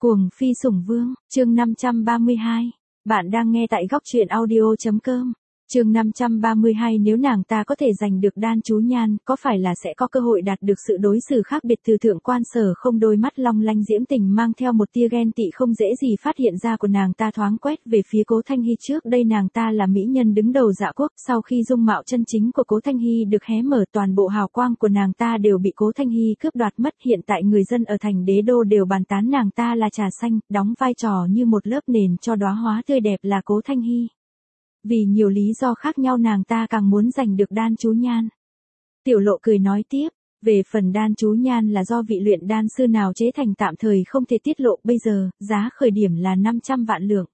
Cuồng phi sủng vương, chương 532. Bạn đang nghe tại góc truyện audio.com. Chương 532. Nếu nàng ta có thể giành được đan chú nhan, có phải là sẽ có cơ hội đạt được sự đối xử khác biệt từ thượng quan Sở Không? Đôi mắt long lanh diễm tình mang theo một tia ghen tị không dễ gì phát hiện ra của nàng ta thoáng quét về phía Cố Thanh Hy. Trước đây nàng ta là mỹ nhân đứng đầu Dạ Quốc, sau khi dung mạo chân chính của Cố Thanh Hy được hé mở, toàn bộ hào quang của nàng ta đều bị Cố Thanh Hy cướp đoạt mất. Hiện tại người dân ở thành Đế Đô đều bàn tán nàng ta là trà xanh, đóng vai trò như một lớp nền cho đóa hoa tươi đẹp là Cố Thanh Hy. Vì nhiều lý do khác nhau nàng ta càng muốn giành được đan chú nhan. Tiểu Lộ cười nói tiếp, về phần đan chú nhan là do vị luyện đan sư nào chế thành tạm thời không thể tiết lộ, bây giờ, giá khởi điểm là 500 vạn lượng,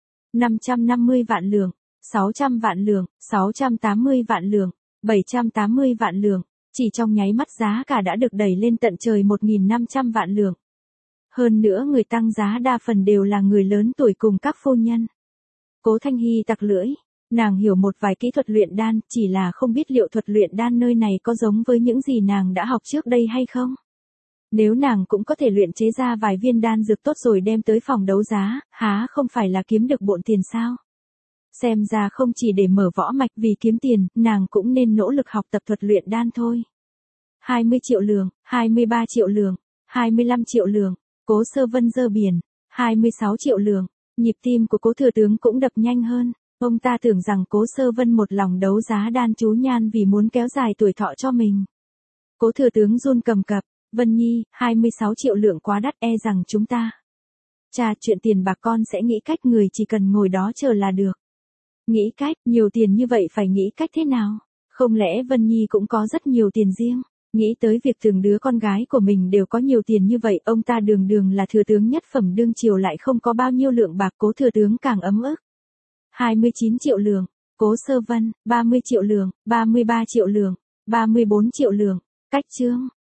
550 vạn lượng, 600 vạn lượng, 680 vạn lượng, 780 vạn lượng, chỉ trong nháy mắt giá cả đã được đẩy lên tận trời 1.500 vạn lượng. Hơn nữa người tăng giá đa phần đều là người lớn tuổi cùng các phu nhân. Cố Thanh Hy tặc lưỡi, nàng hiểu một vài kỹ thuật luyện đan, chỉ là không biết liệu thuật luyện đan nơi này có giống với những gì nàng đã học trước đây hay không. Nếu nàng cũng có thể luyện chế ra vài viên đan dược tốt rồi đem tới phòng đấu giá, há không phải là kiếm được bộn tiền sao? Xem ra không chỉ để mở võ mạch vì kiếm tiền, nàng cũng nên nỗ lực học tập thuật luyện đan thôi. 20 triệu lượng, 23 triệu lượng, 25 triệu lượng, Cố Sơ Vân giơ biển, 26 triệu lượng. Nhịp tim của Cố thừa tướng cũng đập nhanh hơn, ông ta tưởng rằng Cố Sơ Vân một lòng đấu giá đan chú nhan vì muốn kéo dài tuổi thọ cho mình. Cố thừa tướng run cầm cập, Vân Nhi, 26 triệu lượng quá đắt, e rằng chúng ta. Cha, chuyện tiền bạc con sẽ nghĩ cách, người chỉ cần ngồi đó chờ là được. Nghĩ cách, nhiều tiền như vậy phải nghĩ cách thế nào? Không lẽ Vân Nhi cũng có rất nhiều tiền riêng? Nghĩ tới việc từng đứa con gái của mình đều có nhiều tiền như vậy, ông ta đường đường là thừa tướng nhất phẩm đương triều lại không có bao nhiêu lượng bạc, Cố thừa tướng càng ấm ức. 29 triệu lượng, Cố Sơ Vân, 30 triệu lượng, 33 triệu lượng, 34 triệu lượng, cách chương,